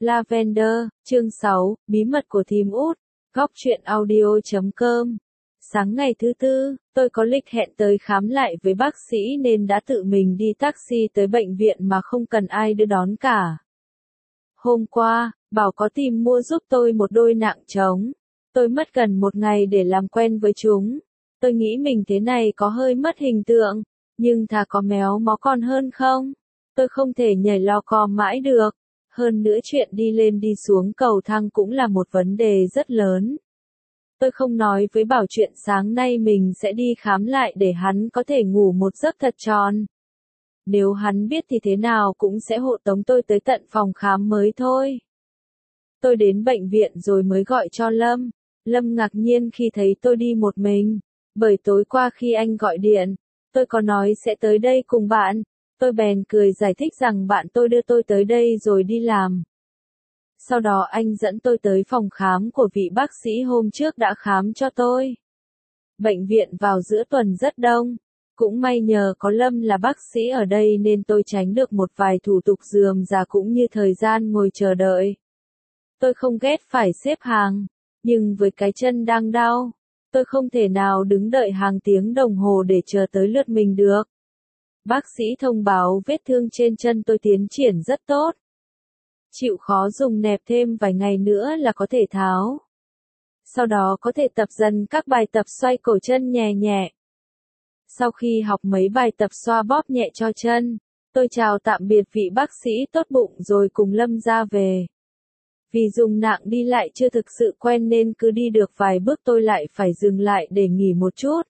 Lavender, chương 6, bí mật của thím út, góc truyện audio.com. Sáng ngày thứ Tư, tôi có lịch hẹn tới khám lại với bác sĩ nên đã tự mình đi taxi tới bệnh viện mà không cần ai đưa đón cả. Hôm qua, bảo có tìm mua giúp tôi một đôi nạng trống. Tôi mất gần một ngày để làm quen với chúng. Tôi nghĩ mình thế này có hơi mất hình tượng, nhưng thà có méo mó còn hơn không. Tôi không thể nhảy lò cò mãi được. Hơn nữa chuyện đi lên đi xuống cầu thang cũng là một vấn đề rất lớn. Tôi không nói với Bảo chuyện sáng nay mình sẽ đi khám lại để hắn có thể ngủ một giấc thật tròn. Nếu hắn biết thì thế nào cũng sẽ hộ tống tôi tới tận phòng khám mới thôi. Tôi đến bệnh viện rồi mới gọi cho Lâm. Lâm ngạc nhiên khi thấy tôi đi một mình. Bởi tối qua khi anh gọi điện, tôi có nói sẽ tới đây cùng bạn. Tôi bèn cười giải thích rằng bạn tôi đưa tôi tới đây rồi đi làm. Sau đó anh dẫn tôi tới phòng khám của vị bác sĩ hôm trước đã khám cho tôi. Bệnh viện vào giữa tuần rất đông. Cũng may nhờ có Lâm là bác sĩ ở đây nên tôi tránh được một vài thủ tục rườm rà cũng như thời gian ngồi chờ đợi. Tôi không ghét phải xếp hàng, nhưng với cái chân đang đau, tôi không thể nào đứng đợi hàng tiếng đồng hồ để chờ tới lượt mình được. Bác sĩ thông báo vết thương trên chân tôi tiến triển rất tốt. Chịu khó dùng nẹp thêm vài ngày nữa là có thể tháo. Sau đó có thể tập dần các bài tập xoay cổ chân nhẹ nhẹ. Sau khi học mấy bài tập xoa bóp nhẹ cho chân, tôi chào tạm biệt vị bác sĩ tốt bụng rồi cùng Lâm ra về. Vì dùng nạng đi lại chưa thực sự quen nên cứ đi được vài bước tôi lại phải dừng lại để nghỉ một chút.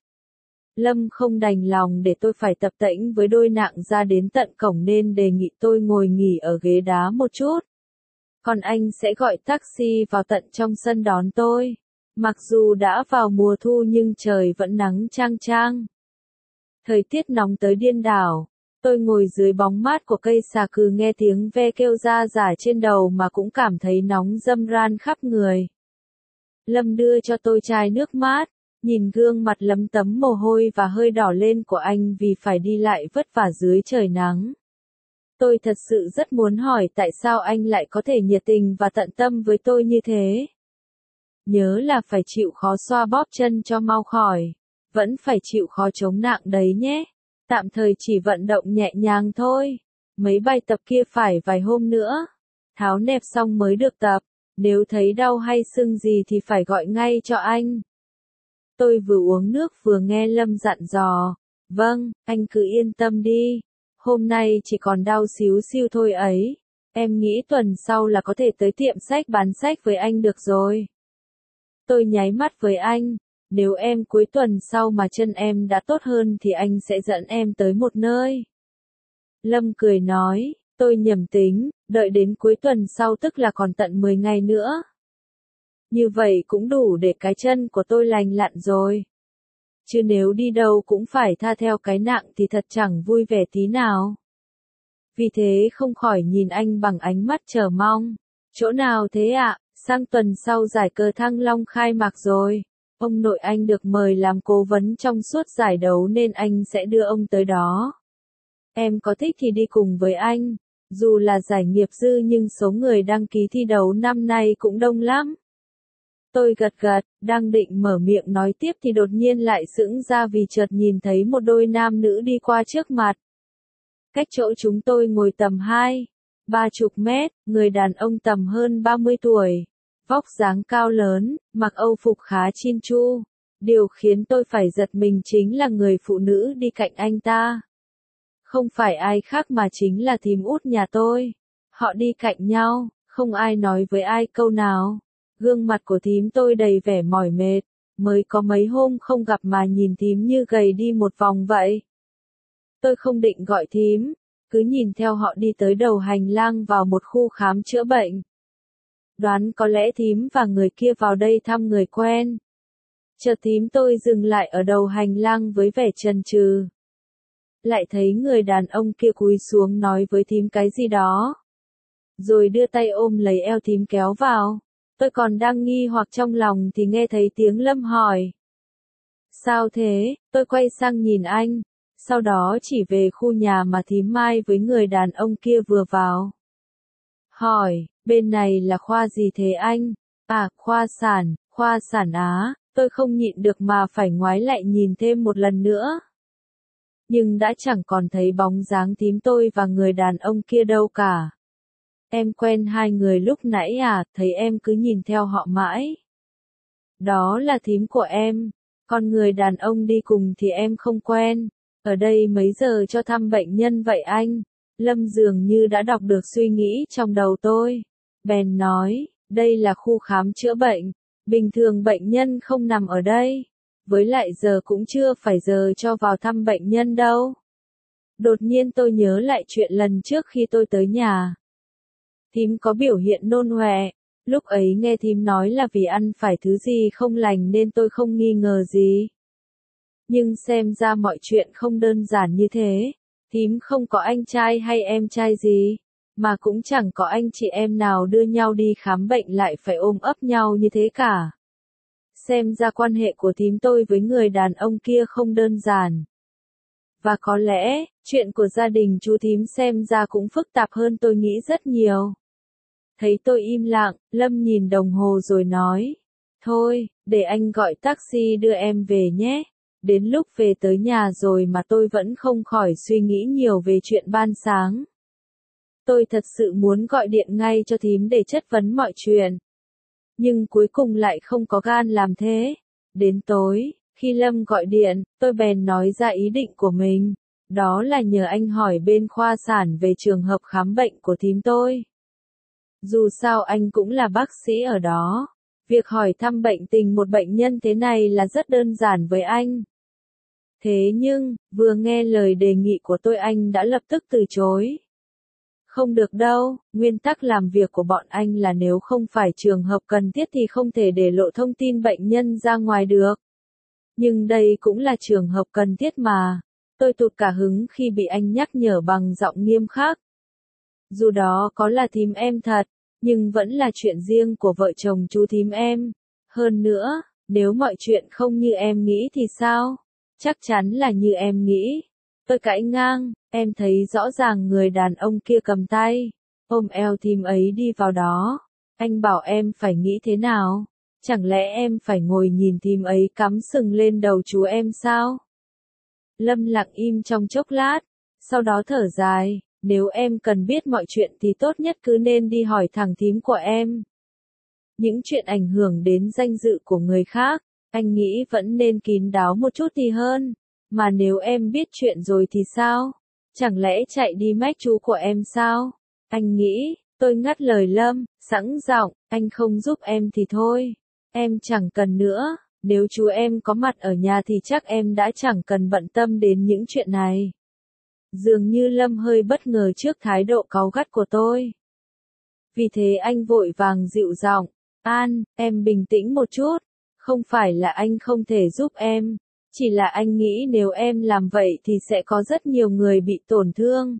Lâm không đành lòng để tôi phải tập tễnh với đôi nạng ra đến tận cổng nên đề nghị tôi ngồi nghỉ ở ghế đá một chút. Còn anh sẽ gọi taxi vào tận trong sân đón tôi. Mặc dù đã vào mùa thu nhưng trời vẫn nắng chang chang. Thời tiết nóng tới điên đảo. Tôi ngồi dưới bóng mát của cây xà cừ nghe tiếng ve kêu ra rải trên đầu mà cũng cảm thấy nóng râm ran khắp người. Lâm đưa cho tôi chai nước mát, nhìn gương mặt lấm tấm mồ hôi và hơi đỏ lên của anh vì phải đi lại vất vả dưới trời nắng. Tôi thật sự rất muốn hỏi tại sao anh lại có thể nhiệt tình và tận tâm với tôi như thế. Nhớ là phải chịu khó xoa bóp chân cho mau khỏi. Vẫn phải chịu khó chống nạng đấy nhé. Tạm thời chỉ vận động nhẹ nhàng thôi. Mấy bài tập kia phải vài hôm nữa. Tháo nẹp xong mới được tập. Nếu thấy đau hay sưng gì thì phải gọi ngay cho anh. Tôi vừa uống nước vừa nghe Lâm dặn dò. Vâng, anh cứ yên tâm đi. Hôm nay chỉ còn đau xíu xiu thôi ấy. Em nghĩ tuần sau là có thể tới tiệm sách bán sách với anh được rồi. Tôi nháy mắt với anh. Nếu em cuối tuần sau mà chân em đã tốt hơn thì anh sẽ dẫn em tới một nơi. Lâm cười nói, tôi nhầm tính, đợi đến cuối tuần sau tức là còn tận 10 ngày nữa. Như vậy cũng đủ để cái chân của tôi lành lặn rồi. Chứ nếu đi đâu cũng phải tha theo cái nạng thì thật chẳng vui vẻ tí nào. Vì thế không khỏi nhìn anh bằng ánh mắt chờ mong. Chỗ nào thế ạ? Sang tuần sau giải cờ Thăng Long khai mạc rồi. Ông nội anh được mời làm cố vấn trong suốt giải đấu nên anh sẽ đưa ông tới đó. Em có thích thì đi cùng với anh. Dù là giải nghiệp dư nhưng số người đăng ký thi đấu năm nay cũng đông lắm. Tôi gật gật, đang định mở miệng nói tiếp thì đột nhiên lại sững ra vì chợt nhìn thấy một đôi nam nữ đi qua trước mặt. Cách chỗ chúng tôi ngồi tầm 2-30 mét, người đàn ông tầm hơn 30 tuổi. Vóc dáng cao lớn, mặc âu phục khá chin chu. Điều khiến tôi phải giật mình chính là người phụ nữ đi cạnh anh ta. Không phải ai khác mà chính là thím út nhà tôi. Họ đi cạnh nhau, không ai nói với ai câu nào. Gương mặt của thím tôi đầy vẻ mỏi mệt. Mới có mấy hôm không gặp mà nhìn thím như gầy đi một vòng vậy. Tôi không định gọi thím, cứ nhìn theo họ đi tới đầu hành lang vào một khu khám chữa bệnh. Đoán có lẽ thím và người kia vào đây thăm người quen. Chợt thím tôi dừng lại ở đầu hành lang với vẻ chần chừ. Lại thấy người đàn ông kia cúi xuống nói với thím cái gì đó. Rồi đưa tay ôm lấy eo thím kéo vào. Tôi còn đang nghi hoặc trong lòng thì nghe thấy tiếng Lâm hỏi. Sao thế? Tôi quay sang nhìn anh. Sau đó chỉ về khu nhà mà thím Mai với người đàn ông kia vừa vào. Hỏi, Bên này là khoa gì thế anh? À, khoa sản á, tôi không nhịn được mà phải ngoái lại nhìn thêm một lần nữa. Nhưng đã chẳng còn thấy bóng dáng thím tôi và người đàn ông kia đâu cả. Em quen hai người lúc nãy à, thấy em cứ nhìn theo họ mãi. Đó là thím của em, còn người đàn ông đi cùng thì em không quen. Ở đây mấy giờ cho thăm bệnh nhân vậy anh? Lâm dường như đã đọc được suy nghĩ trong đầu tôi. Bèn nói, đây là khu khám chữa bệnh. Bình thường bệnh nhân không nằm ở đây. Với lại giờ cũng chưa phải giờ cho vào thăm bệnh nhân đâu. Đột nhiên tôi nhớ lại chuyện lần trước khi tôi tới nhà. Thím có biểu hiện nôn ọe. Lúc ấy nghe thím nói là vì ăn phải thứ gì không lành nên tôi không nghi ngờ gì. Nhưng xem ra mọi chuyện không đơn giản như thế. Thím không có anh trai hay em trai gì, mà cũng chẳng có anh chị em nào đưa nhau đi khám bệnh lại phải ôm ấp nhau như thế cả. Xem ra quan hệ của thím tôi với người đàn ông kia không đơn giản. Và có lẽ, chuyện của gia đình chú thím xem ra cũng phức tạp hơn tôi nghĩ rất nhiều. Thấy tôi im lặng, Lâm nhìn đồng hồ rồi nói. Thôi, để anh gọi taxi đưa em về nhé. Đến lúc về tới nhà rồi mà tôi vẫn không khỏi suy nghĩ nhiều về chuyện ban sáng. Tôi thật sự muốn gọi điện ngay cho thím để chất vấn mọi chuyện. Nhưng cuối cùng lại không có gan làm thế. Đến tối, khi Lâm gọi điện, tôi bèn nói ra ý định của mình. Đó là nhờ anh hỏi bên khoa sản về trường hợp khám bệnh của thím tôi. Dù sao anh cũng là bác sĩ ở đó. Việc hỏi thăm bệnh tình một bệnh nhân thế này là rất đơn giản với anh. Thế nhưng, vừa nghe lời đề nghị của tôi anh đã lập tức từ chối. Không được đâu, nguyên tắc làm việc của bọn anh là nếu không phải trường hợp cần thiết thì không thể để lộ thông tin bệnh nhân ra ngoài được. Nhưng đây cũng là trường hợp cần thiết mà. Tôi tụt cả hứng khi bị anh nhắc nhở bằng giọng nghiêm khắc. Dù đó có là thím em thật, nhưng vẫn là chuyện riêng của vợ chồng chú thím em. Hơn nữa, nếu mọi chuyện không như em nghĩ thì sao? Chắc chắn là như em nghĩ. Tôi cãi ngang, em thấy rõ ràng người đàn ông kia cầm tay, ôm eo thím ấy đi vào đó. Anh bảo em phải nghĩ thế nào? Chẳng lẽ em phải ngồi nhìn thím ấy cắm sừng lên đầu chú em sao? Lâm lặng im trong chốc lát, sau đó thở dài, nếu em cần biết mọi chuyện thì tốt nhất cứ nên đi hỏi thằng thím của em. Những chuyện ảnh hưởng đến danh dự của người khác, anh nghĩ vẫn nên kín đáo một chút thì hơn. Mà nếu em biết chuyện rồi thì sao? Chẳng lẽ chạy đi mách chú của em sao? Anh nghĩ, tôi ngắt lời Lâm, sẵn giọng, anh không giúp em thì thôi. Em chẳng cần nữa, nếu chú em có mặt ở nhà thì chắc em đã chẳng cần bận tâm đến những chuyện này. Dường như Lâm hơi bất ngờ trước thái độ cáu gắt của tôi. Vì thế anh vội vàng dịu giọng, An, em bình tĩnh một chút. Không phải là anh không thể giúp em. Chỉ là anh nghĩ nếu em làm vậy thì sẽ có rất nhiều người bị tổn thương.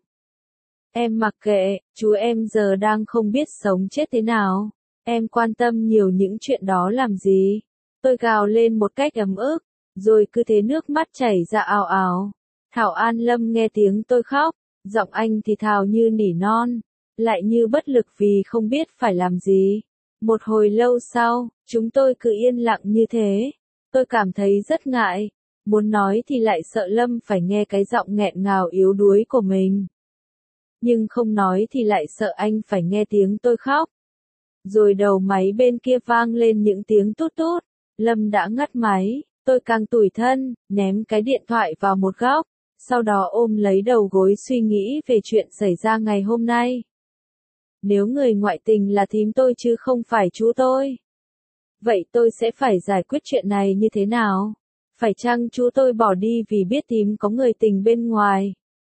Em mặc kệ, chú em giờ đang không biết sống chết thế nào. Em quan tâm nhiều những chuyện đó làm gì? Tôi gào lên một cách ấm ức, rồi cứ thế nước mắt chảy ra ào ào. Thảo An Lâm nghe tiếng tôi khóc, giọng anh thì thào như nỉ non, lại như bất lực vì không biết phải làm gì. Một hồi lâu sau, chúng tôi cứ yên lặng như thế. Tôi cảm thấy rất ngại. Muốn nói thì lại sợ Lâm phải nghe cái giọng nghẹn ngào yếu đuối của mình. Nhưng không nói thì lại sợ anh phải nghe tiếng tôi khóc. Rồi đầu máy bên kia vang lên những tiếng tút tút. Lâm đã ngắt máy, tôi càng tủi thân, ném cái điện thoại vào một góc. Sau đó ôm lấy đầu gối suy nghĩ về chuyện xảy ra ngày hôm nay. Nếu người ngoại tình là thím tôi chứ không phải chú tôi, vậy tôi sẽ phải giải quyết chuyện này như thế nào? Phải chăng chú tôi bỏ đi vì biết thím có người tình bên ngoài?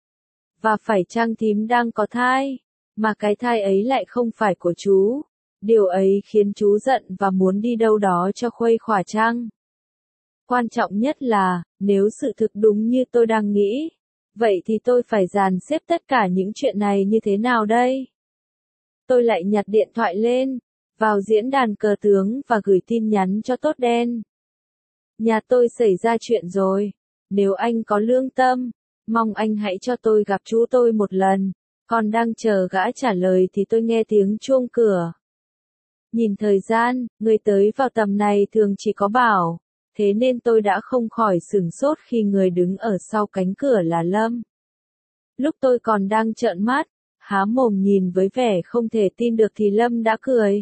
Và phải chăng thím đang có thai, mà cái thai ấy lại không phải của chú? Điều ấy khiến chú giận và muốn đi đâu đó cho khuây khỏa chăng? Quan trọng nhất là, nếu sự thực đúng như tôi đang nghĩ, vậy thì tôi phải dàn xếp tất cả những chuyện này như thế nào đây? Tôi lại nhặt điện thoại lên, vào diễn đàn cờ tướng và gửi tin nhắn cho Tốt Đen. Nhà tôi xảy ra chuyện rồi. Nếu anh có lương tâm, mong anh hãy cho tôi gặp chú tôi một lần. Còn đang chờ gã trả lời thì tôi nghe tiếng chuông cửa. Nhìn thời gian, người tới vào tầm này thường chỉ có Bảo, thế nên tôi đã không khỏi sửng sốt khi người đứng ở sau cánh cửa là Lâm. Lúc tôi còn đang trợn mắt, há mồm nhìn với vẻ không thể tin được thì Lâm đã cười.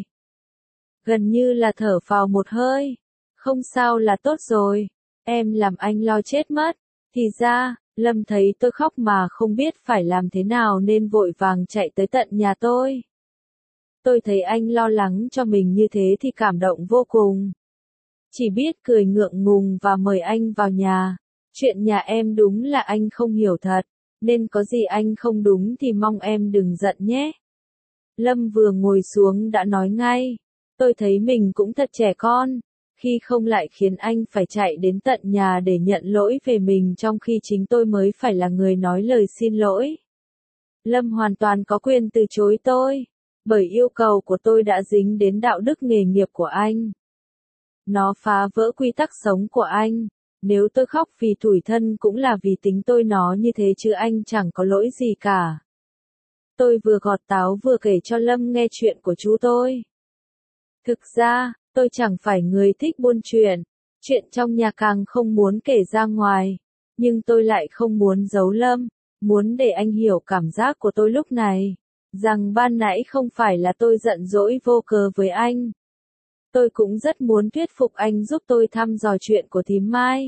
Gần như là thở phào một hơi. Không sao là tốt rồi, em làm anh lo chết mất. Thì ra, Lâm thấy tôi khóc mà không biết phải làm thế nào nên vội vàng chạy tới tận nhà tôi. Tôi thấy anh lo lắng cho mình như thế thì cảm động vô cùng. Chỉ biết cười ngượng ngùng và mời anh vào nhà. Chuyện nhà em đúng là anh không hiểu thật, nên có gì anh không đúng thì mong em đừng giận nhé. Lâm vừa ngồi xuống đã nói ngay. Tôi thấy mình cũng thật trẻ con, khi không lại khiến anh phải chạy đến tận nhà để nhận lỗi về mình trong khi chính tôi mới phải là người nói lời xin lỗi. Lâm hoàn toàn có quyền từ chối tôi, bởi yêu cầu của tôi đã dính đến đạo đức nghề nghiệp của anh. Nó phá vỡ quy tắc sống của anh. Nếu tôi khóc vì tủi thân cũng là vì tính tôi nó như thế chứ anh chẳng có lỗi gì cả. Tôi vừa gọt táo vừa kể cho Lâm nghe chuyện của chú tôi. Thực ra, tôi chẳng phải người thích buôn chuyện. Chuyện trong nhà càng không muốn kể ra ngoài. Nhưng tôi lại không muốn giấu Lâm, muốn để anh hiểu cảm giác của tôi lúc này. Rằng ban nãy không phải là tôi giận dỗi vô cớ với anh. Tôi cũng rất muốn thuyết phục anh giúp tôi thăm dò chuyện của thím Mai.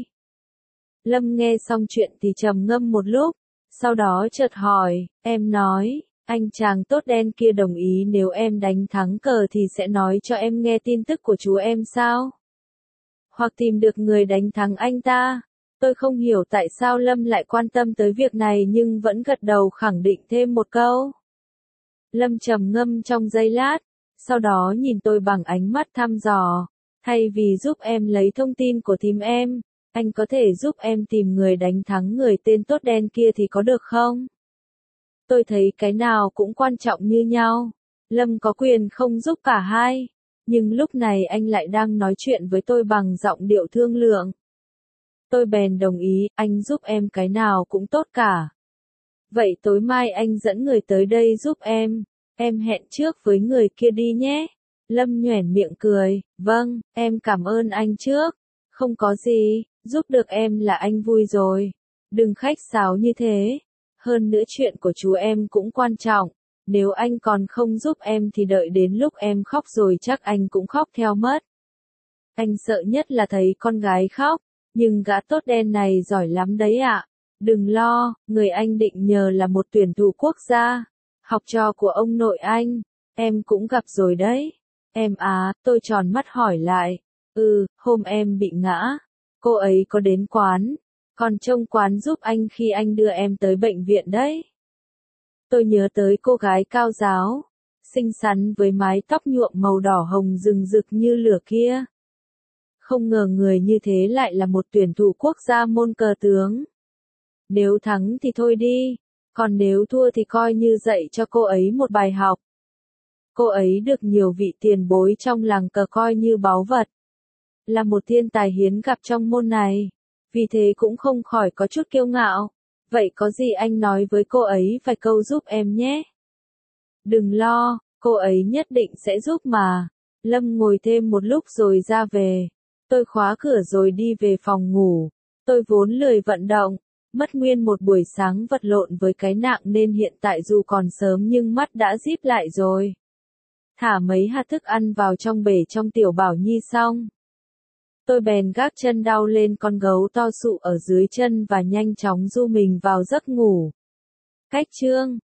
Lâm nghe xong chuyện thì trầm ngâm một lúc, sau đó chợt hỏi, em nói, anh chàng tốt đen kia đồng ý nếu em đánh thắng cờ thì sẽ nói cho em nghe tin tức của chú em sao? Hoặc tìm được người đánh thắng anh ta. Tôi không hiểu tại sao Lâm lại quan tâm tới việc này nhưng vẫn gật đầu khẳng định thêm một câu. Lâm trầm ngâm trong giây lát, sau đó nhìn tôi bằng ánh mắt thăm dò. Thay vì giúp em lấy thông tin của thím em, anh có thể giúp em tìm người đánh thắng người tên tốt đen kia thì có được không? Tôi thấy cái nào cũng quan trọng như nhau. Lâm có quyền không giúp cả hai. Nhưng lúc này anh lại đang nói chuyện với tôi bằng giọng điệu thương lượng. Tôi bèn đồng ý, anh giúp em cái nào cũng tốt cả. Vậy tối mai anh dẫn người tới đây giúp em hẹn trước với người kia đi nhé. Lâm nhoẻn miệng cười, vâng, em cảm ơn anh trước. Không có gì, giúp được em là anh vui rồi. Đừng khách sáo như thế. Hơn nữa chuyện của chú em cũng quan trọng. Nếu anh còn không giúp em thì đợi đến lúc em khóc rồi chắc anh cũng khóc theo mất. Anh sợ nhất là thấy con gái khóc, nhưng gã tốt đen này giỏi lắm đấy ạ. Đừng lo, người anh định nhờ là một tuyển thủ quốc gia, học trò của ông nội anh, em cũng gặp rồi đấy. Em à, tôi tròn mắt hỏi lại. Hôm em bị ngã, cô ấy có đến quán, còn trông quán giúp anh khi anh đưa em tới bệnh viện đấy. Tôi nhớ tới cô gái cao ráo, xinh xắn với mái tóc nhuộm màu đỏ hồng rừng rực như lửa kia. Không ngờ người như thế lại là một tuyển thủ quốc gia môn cờ tướng. Nếu thắng thì thôi đi, còn nếu thua thì coi như dạy cho cô ấy một bài học. Cô ấy được nhiều vị tiền bối trong làng cờ coi như báu vật. Là một thiên tài hiếm gặp trong môn này, vì thế cũng không khỏi có chút kiêu ngạo. Vậy có gì anh nói với cô ấy vài câu giúp em nhé. Đừng lo, cô ấy nhất định sẽ giúp mà. Lâm ngồi thêm một lúc rồi ra về. Tôi khóa cửa rồi đi về phòng ngủ. Tôi vốn lười vận động, mất nguyên một buổi sáng vật lộn với cái nặng nên hiện tại dù còn sớm nhưng mắt đã díp lại rồi. Thả mấy hạt thức ăn vào trong bể trong tiểu Bảo Nhi xong. Tôi bèn gác chân đau lên con gấu to sụ ở dưới chân và nhanh chóng du mình vào giấc ngủ. Cách chương